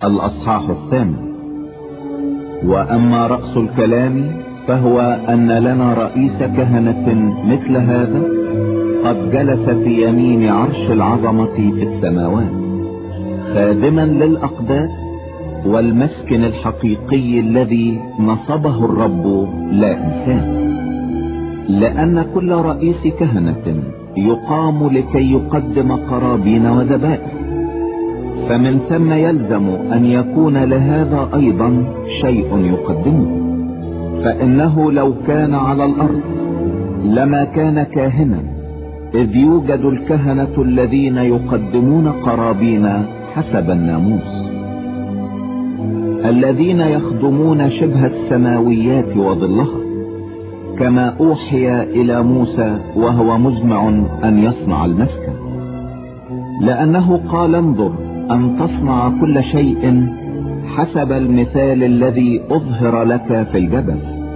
الأصحاح 8. وأما رأس الكلام فهو أن لنا رئيس كهنة مثل هذا قد جلس في يمين عرش العظمة في السماوات، خادما للأقداس والمسكن الحقيقي الذي نصبه الرب لا إنسان. لأن كل رئيس كهنة يقام لكي يقدم قرابين وذبائح، فمن ثم يلزم أن يكون لهذا أيضا شيء يقدمه. فإنه لو كان على الأرض لما كان كاهنا، إذ يوجد الكهنة الذين يقدمون قرابين حسب الناموس، الذين يخدمون شبه السماويات وظلها، كما أوحي إلى موسى وهو مزمع أن يصنع المسكن. لأنه قال: انظر أن تصنع كل شيء حسب المثال الذي أظهر لك في الجبل.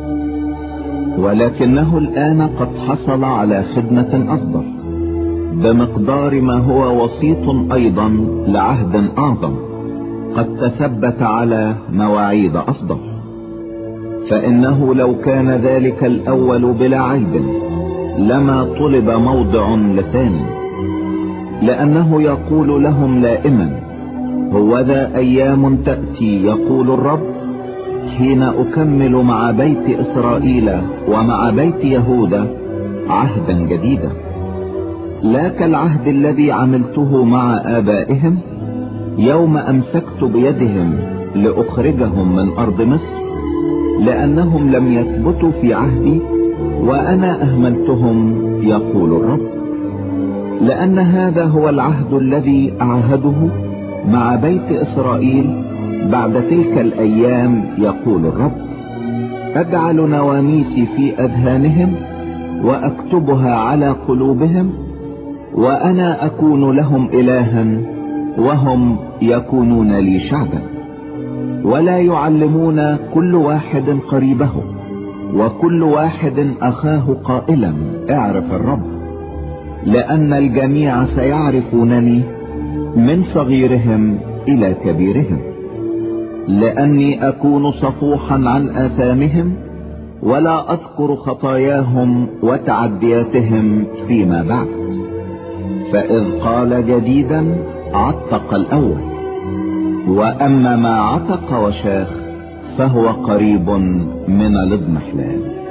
ولكنه الآن قد حصل على خدمة أفضل بمقدار ما هو وسيط أيضا لعهد أعظم، قد تثبت على مواعيد أفضل. فإنه لو كان ذلك الأول بلا عيب لما طلب موضع لثاني، لأنه يقول لهم لائما: هوذا أيام تأتي يقول الرب حين أكمل مع بيت إسرائيل ومع بيت يهوذا عهدا جديدا، لا كالعهد الذي عملته مع آبائهم يوم أمسكت بيدهم لأخرجهم من أرض مصر، لأنهم لم يثبتوا في عهدي وأنا أهملتهم يقول الرب. لأن هذا هو العهد الذي أعهده مع بيت إسرائيل بعد تلك الأيام يقول الرب: أجعل نواميسي في أذهانهم وأكتبها على قلوبهم، وأنا أكون لهم إلها وهم يكونون لي شعبا. ولا يعلمون كل واحد قريبه وكل واحد أخاه قائلا: اعرف الرب، لأن الجميع سيعرفونني من صغيرهم إلى كبيرهم، لأني أكون صفوحا عن آثامهم ولا أذكر خطاياهم وتعدياتهم فيما بعد. فإذ قال جديدا عتق الأول، وأما ما عتق وشاخ فهو قريب من الاضمحلال.